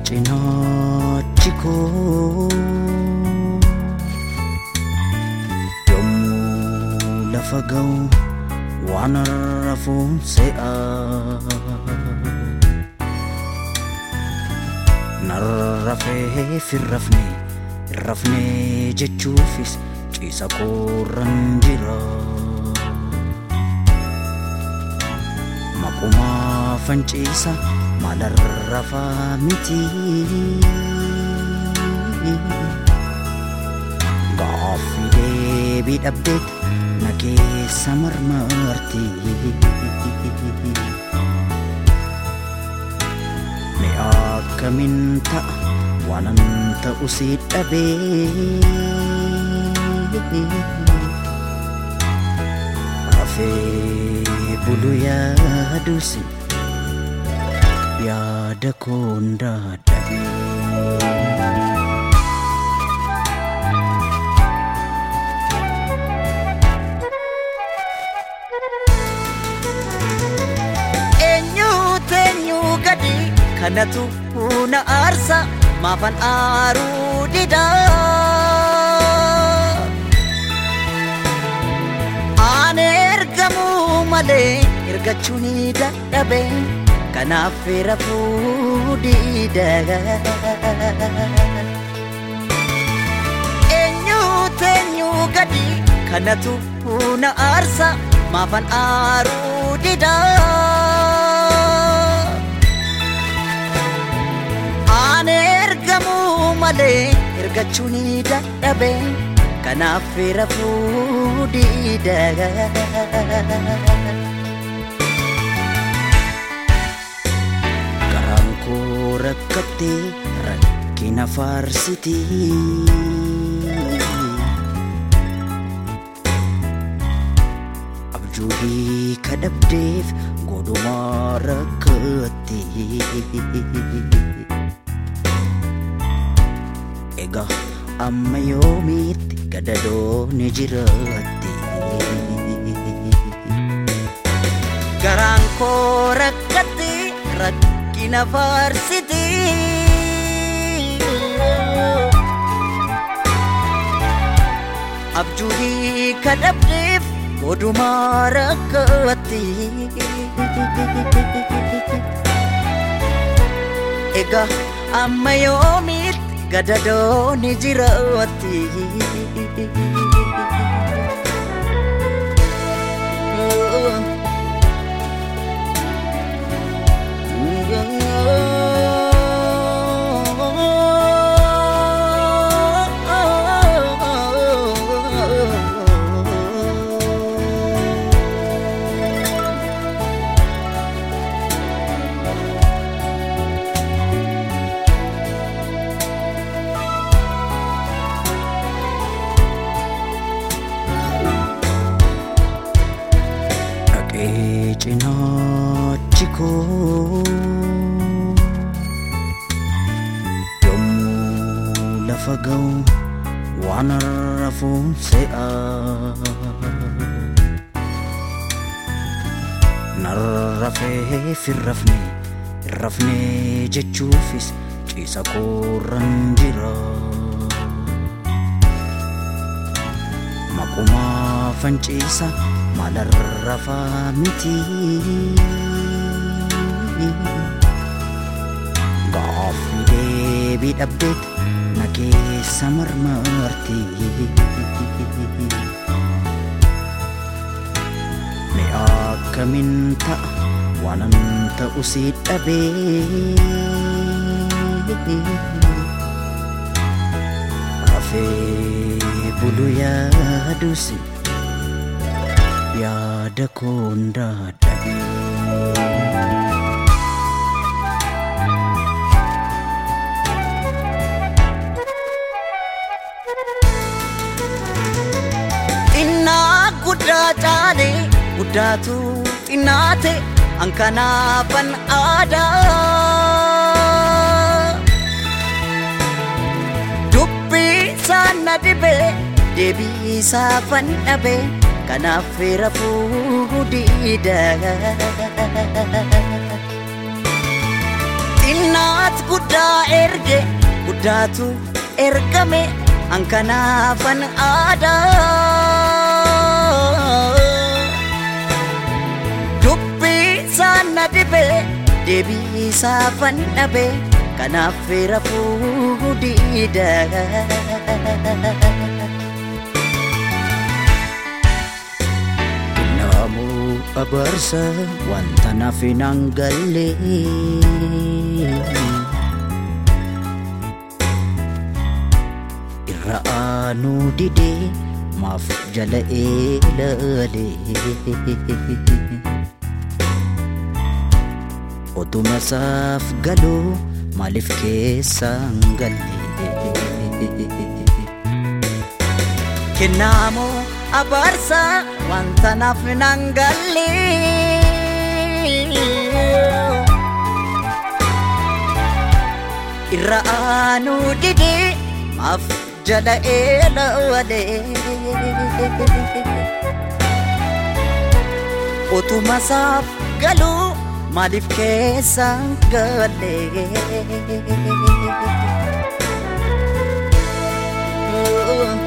cinaachi koo yommuu lafa ga'u waan rafuun se'a narrafee firrafne jechuufis ciisa koorran jira maqumaa fanciisa malarrafaa miti gaaffii deebii dhabdeet na keessa marmarti mee akkamiin ta'a waanan ta'u si dhabee rafee bulu yaadusi yaada koon dadhabee eenyu gadi kanatu na aarsa maafan aaruu dida aan ergamuu malee ergachuun dadhabe kanaaf rafuu dida eenyu gadi kanatu na aarsa maafan aaruu dida aan ergamuu malee ergachuun dadhabe kanaaf rafuu dida garaan koo rakkattee rakkina faarsiti abjuudii kadhabdeef godhumaa rakkatti egaa amma yoomiitti gadadooni jiraatti garaan koo rakkatti rakkina faarsiti abjuudii kadhabdeef godhumaa rakkatti egaa amma yoomiitti gadadooni jiraatti cinaachi koo yommuu lafa ga'u waan rafuun se'a narrafee firrafne jechuufis ciisa koorran jira maqumaa fanciisa malarrafaa miti gaaffii deebii dhabdeet na keessa marmarti mee akkamiin ta'a waanan ta'u si dhabee rafee bulu yaadusi yaada koon dadhabee xinnaa guddaa caale guddaatu xinnaate ankanaafan aadaa dubbii saana dhibee deebii saafan dhabee kanaaf rafuu dida Innaat guddaa erge guddaatu ergame ankanaafan aadaa dubbii sana dhibe deebii saafan dhabe kanaaf rafuu diida Kinaamu abarsa wanta naaf hin galle Irraanu dide maaf jala eelale Otuma saaf galu maaliif keessaan galle Kinaamu abarsa wanta naaf hin galle Irraanu dide maaf jala eelale Otuma saaf galu maaliif keessaan galle